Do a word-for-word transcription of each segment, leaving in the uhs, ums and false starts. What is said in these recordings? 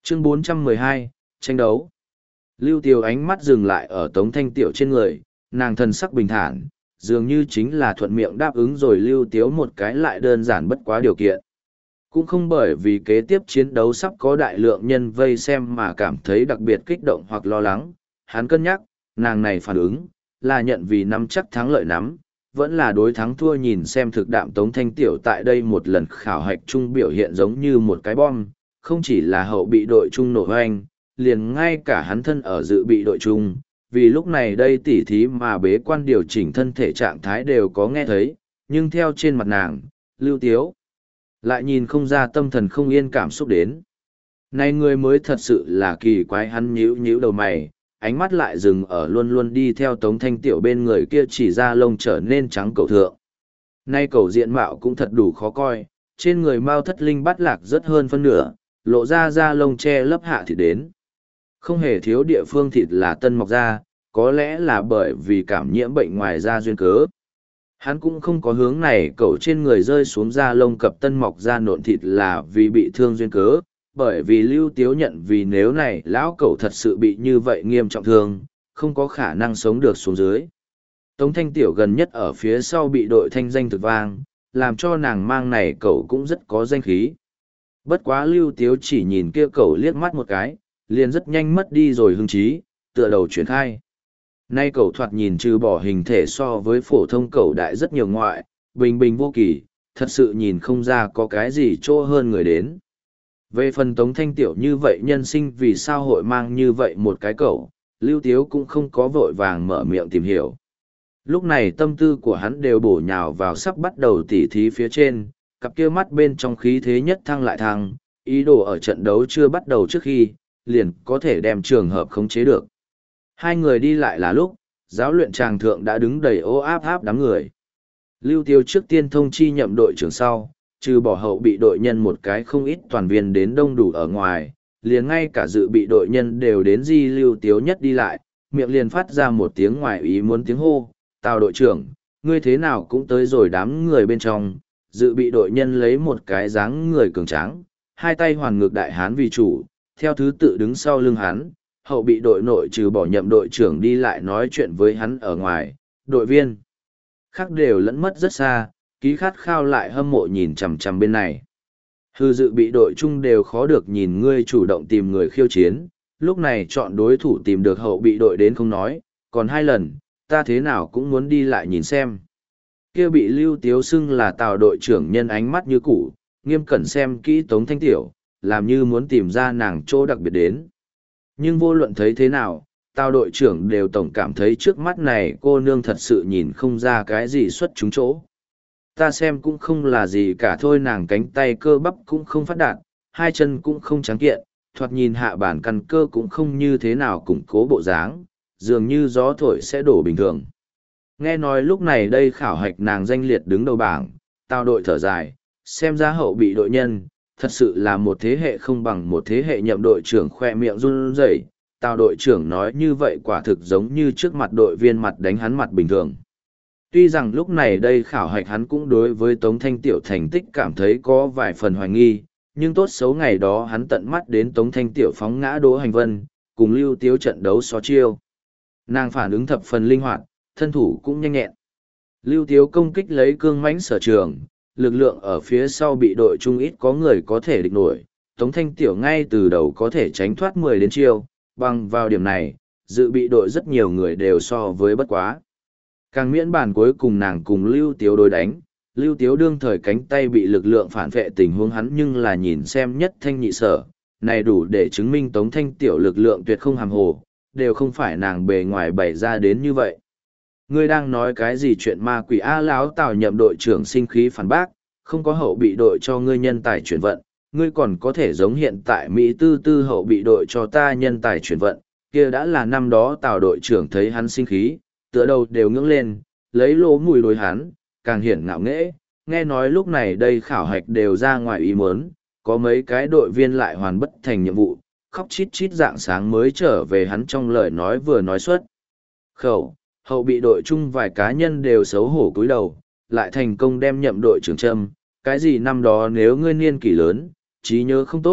Chương bốn trăm mười hai, tranh đấu. Lưu Tiếu ánh mắt dừng lại ở Tống Thanh Tiểu trên người, nàng thần sắc bình thản, dường như chính là thuận miệng đáp ứng rồi Lưu Tiếu một cái lại đơn giản bất quá điều kiện. Cũng không bởi vì kế tiếp chiến đấu sắp có đại lượng nhân vây xem mà cảm thấy đặc biệt kích động hoặc lo lắng, hắn cân nhắc, nàng này phản ứng, là nhận vì nắm chắc thắng lợi nắm, vẫn là đối thắng thua nhìn xem thực đạm Tống Thanh Tiểu tại đây một lần khảo hạch chung biểu hiện giống như một cái bom, không chỉ là hậu bị đội chung nổ hoanh, liền ngay cả hắn thân ở dự bị đội chung, vì lúc này đây tỉ thí mà bế quan điều chỉnh thân thể trạng thái đều có nghe thấy, nhưng theo trên mặt nàng, Lưu Tiếu lại nhìn không ra tâm thần không yên cảm xúc đến. Này người mới thật sự là kỳ quái, hắn nhíu nhíu đầu mày, ánh mắt lại dừng ở luôn luôn đi theo Tống Thanh Tiểu bên người kia chỉ ra lông trở nên trắng cầu thượng. Nay cầu diện mạo cũng thật đủ khó coi, trên người Mao Thất Linh bắt lạc rất hơn phân nửa, lộ ra da lông che lấp hạ thịt đến. Không hề thiếu địa phương thịt là tân mọc ra, có lẽ là bởi vì cảm nhiễm bệnh ngoài da duyên cớ. Hắn cũng không có hướng này cậu trên người rơi xuống da lông cập tân mọc ra nộn thịt là vì bị thương duyên cớ, bởi vì Lưu Tiếu nhận vì nếu này lão cậu thật sự bị như vậy nghiêm trọng thương, không có khả năng sống được xuống dưới. Tống Thanh Tiểu gần nhất ở phía sau bị đội thanh danh thực vang, làm cho nàng mang này cậu cũng rất có danh khí. Bất quá Lưu Tiếu chỉ nhìn kia cậu liếc mắt một cái, liền rất nhanh mất đi rồi hứng chí, tựa đầu chuyển khai. Nay cậu thoạt nhìn trừ bỏ hình thể so với phổ thông cậu đại rất nhiều ngoại, bình bình vô kỳ, thật sự nhìn không ra có cái gì chỗ hơn người đến. Về phần Tống Thanh Tiểu như vậy nhân sinh vì sao hội mang như vậy một cái cậu, Lưu Tiếu cũng không có vội vàng mở miệng tìm hiểu. Lúc này tâm tư của hắn đều bổ nhào vào sắp bắt đầu tỉ thí phía trên, cặp kia mắt bên trong khí thế nhất thăng lại thăng, ý đồ ở trận đấu chưa bắt đầu trước khi, liền có thể đem trường hợp khống chế được. Hai người đi lại là lúc, giáo luyện tràng thượng đã đứng đầy ô áp áp đám người. Lưu Tiêu trước tiên thông chi nhậm đội trưởng sau, trừ bỏ hậu bị đội nhân một cái không ít toàn viên đến đông đủ ở ngoài, liền ngay cả dự bị đội nhân đều đến di Lưu Tiếu nhất đi lại, miệng liền phát ra một tiếng ngoài ý muốn tiếng hô, "Tào đội trưởng, ngươi thế nào cũng tới rồi?" Đám người bên trong, dự bị đội nhân lấy một cái dáng người cường tráng, hai tay hoàn ngược đại hán vì chủ, theo thứ tự đứng sau lưng hắn, hậu bị đội nội trừ bỏ nhậm đội trưởng đi lại nói chuyện với hắn ở ngoài, đội viên khác đều lẫn mất rất xa, ký khát khao lại hâm mộ nhìn chằm chằm bên này. Hư dự bị đội chung đều khó được nhìn ngươi chủ động tìm người khiêu chiến, lúc này chọn đối thủ tìm được hậu bị đội đến không nói, còn hai lần, ta thế nào cũng muốn đi lại nhìn xem. Kia bị Lưu Tiếu xưng là Tào đội trưởng nhân ánh mắt như cũ, nghiêm cẩn xem kỹ Tống Thanh Tiểu, làm như muốn tìm ra nàng chỗ đặc biệt đến. Nhưng vô luận thấy thế nào, Tào đội trưởng đều tổng cảm thấy trước mắt này cô nương thật sự nhìn không ra cái gì xuất chúng chỗ. Ta xem cũng không là gì cả thôi, nàng cánh tay cơ bắp cũng không phát đạt, hai chân cũng không trắng kiện, thoạt nhìn hạ bản căn cơ cũng không như thế nào củng cố bộ dáng, dường như gió thổi sẽ đổ bình thường. Nghe nói lúc này đây khảo hạch nàng danh liệt đứng đầu bảng, Tào đội thở dài, xem ra hậu bị đội nhân, thật sự là một thế hệ không bằng một thế hệ. Nhậm đội trưởng khoe miệng run rẩy, Tào đội trưởng nói như vậy quả thực giống như trước mặt đội viên mặt đánh hắn mặt bình thường. Tuy rằng lúc này đây khảo hạch hắn cũng đối với Tống Thanh Tiểu thành tích cảm thấy có vài phần hoài nghi, nhưng tốt xấu ngày đó hắn tận mắt đến Tống Thanh Tiểu phóng ngã Đỗ Hành Vân, cùng Lưu Tiếu trận đấu so chiêu. Nàng phản ứng thập phần linh hoạt, thân thủ cũng nhanh nhẹn. Lưu Tiếu công kích lấy cương mãnh sở trường, lực lượng ở phía sau bị đội chung ít có người có thể địch nổi, Tống Thanh Tiểu ngay từ đầu có thể tránh thoát mười đến chiêu, bằng vào điểm này, dự bị đội rất nhiều người đều so với bất quá. Càng miễn bàn cuối cùng nàng cùng Lưu Tiếu đối đánh, Lưu Tiếu đương thời cánh tay bị lực lượng phản vệ tình huống hắn nhưng là nhìn xem nhất thanh nhị sở, này đủ để chứng minh Tống Thanh Tiểu lực lượng tuyệt không hàm hồ, đều không phải nàng bề ngoài bày ra đến như vậy. Ngươi đang nói cái gì chuyện ma quỷ? A Lão Tào nhậm đội trưởng sinh khí phản bác, không có hậu bị đội cho ngươi nhân tài chuyển vận, ngươi còn có thể giống hiện tại Mỹ tư tư hậu bị đội cho ta nhân tài chuyển vận, kia đã là năm đó Tào đội trưởng thấy hắn sinh khí, tựa đầu đều ngưỡng lên, lấy lỗ mùi đối hắn, càng hiển ngạo nghễ, nghe nói lúc này đây khảo hạch đều ra ngoài ý muốn, có mấy cái đội viên lại hoàn bất thành nhiệm vụ, khóc chít chít dạng sáng mới trở về. Hắn trong lời nói vừa nói xuất khẩu, hậu bị đội chung vài cá nhân đều xấu hổ cúi đầu, lại thành công đem nhậm đội trưởng châm, cái gì năm đó nếu ngươi niên kỷ lớn, trí nhớ không tốt,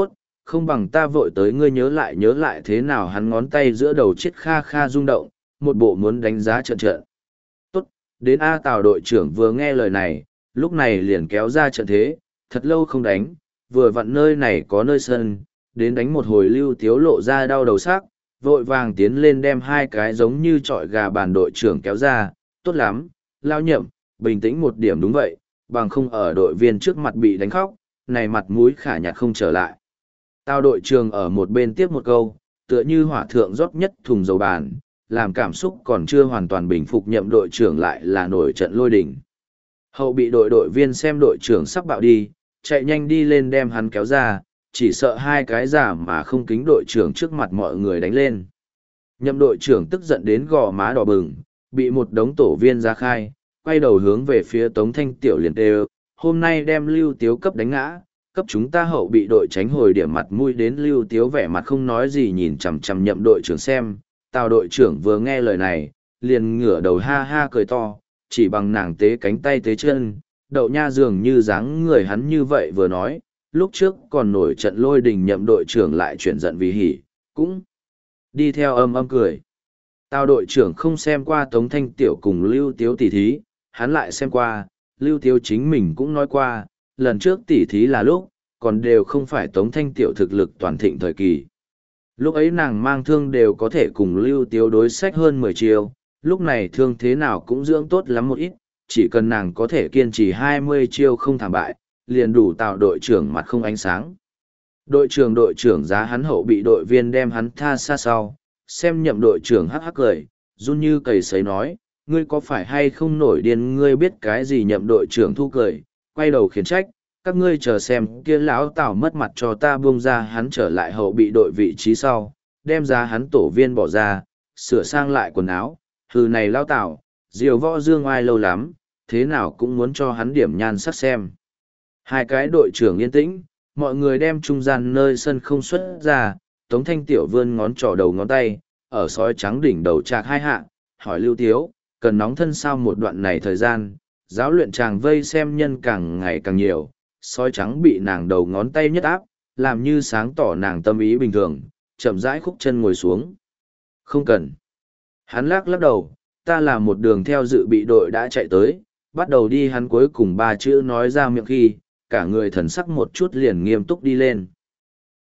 không bằng ta vội tới ngươi nhớ lại nhớ lại thế nào. Hắn ngón tay giữa đầu chiếc kha kha rung động, một bộ muốn đánh giá trận trận. Tốt, đến A Tào đội trưởng vừa nghe lời này, lúc này liền kéo ra trận thế, thật lâu không đánh, vừa vặn nơi này có nơi sân, đến đánh một hồi Lưu Tiếu lộ ra đau đầu sắc, vội vàng tiến lên đem hai cái giống như trọi gà bàn đội trưởng kéo ra, tốt lắm, lao nhậm, bình tĩnh một điểm đúng vậy, bằng không ở đội viên trước mặt bị đánh khóc, này mặt mũi khả nhạt không trở lại. Tao đội trưởng ở một bên tiếp một câu, tựa như hỏa thượng rót nhất thùng dầu bàn, làm cảm xúc còn chưa hoàn toàn bình phục nhậm đội trưởng lại là nổi trận lôi đình. Hậu bị đội đội viên xem đội trưởng sắp bạo đi, chạy nhanh đi lên đem hắn kéo ra, chỉ sợ hai cái giả mà không kính đội trưởng trước mặt mọi người đánh lên. Nhậm đội trưởng tức giận đến gò má đỏ bừng, bị một đống tổ viên ra khai, quay đầu hướng về phía Tống Thanh Tiểu liền đều, hôm nay đem Lưu Tiếu cấp đánh ngã, cấp chúng ta hậu bị đội tránh hồi điểm mặt mũi đến Lưu Tiếu vẻ mặt không nói gì nhìn chằm chằm nhậm đội trưởng xem, Tào đội trưởng vừa nghe lời này, liền ngửa đầu ha ha cười to, chỉ bằng nàng tế cánh tay tế chân, đậu nha dường như dáng người hắn như vậy vừa nói, lúc trước còn nổi trận lôi đình nhậm đội trưởng lại chuyển giận vì hỉ, cũng đi theo âm âm cười. Tào đội trưởng không xem qua Tống Thanh Tiểu cùng Lưu Tiếu tỉ thí, hắn lại xem qua, Lưu Tiếu chính mình cũng nói qua, lần trước tỉ thí là lúc, còn đều không phải Tống Thanh Tiểu thực lực toàn thịnh thời kỳ. Lúc ấy nàng mang thương đều có thể cùng Lưu Tiếu đối sách hơn mười chiêu, lúc này thương thế nào cũng dưỡng tốt lắm một ít, chỉ cần nàng có thể kiên trì hai mươi chiêu không thảm bại, liền đủ tạo đội trưởng mặt không ánh sáng. Đội trưởng đội trưởng giá hắn hậu bị đội viên đem hắn tha xa sau, xem nhậm đội trưởng hắc hắc cười, run như cầy sấy nói, ngươi có phải hay không nổi điên, ngươi biết cái gì? Nhậm đội trưởng thu cười, quay đầu khiển trách, các ngươi chờ xem kia lão Tào mất mặt cho ta buông ra. Hắn trở lại hậu bị đội vị trí sau, đem ra hắn tổ viên bỏ ra, sửa sang lại quần áo, hừ này lão Tào, diều võ dương oai lâu lắm, thế nào cũng muốn cho hắn điểm nhan sắc xem. Hai cái đội trưởng yên tĩnh, mọi người đem trung gian nơi sân không xuất ra, Tống Thanh Tiểu vươn ngón trỏ đầu ngón tay, ở sói trắng đỉnh đầu chạc hai hạ, hỏi Lưu Tiếu, cần nóng thân sao? Một đoạn này thời gian, giáo luyện chàng vây xem nhân càng ngày càng nhiều, sói trắng bị nàng đầu ngón tay nhất áp, làm như sáng tỏ nàng tâm ý bình thường, chậm rãi khúc chân ngồi xuống. Không cần. Hắn lắc lắc đầu, ta là một đường theo dự bị đội đã chạy tới, bắt đầu đi. Hắn cuối cùng ba chữ nói ra miệng khi, cả người thần sắc một chút liền nghiêm túc đi lên.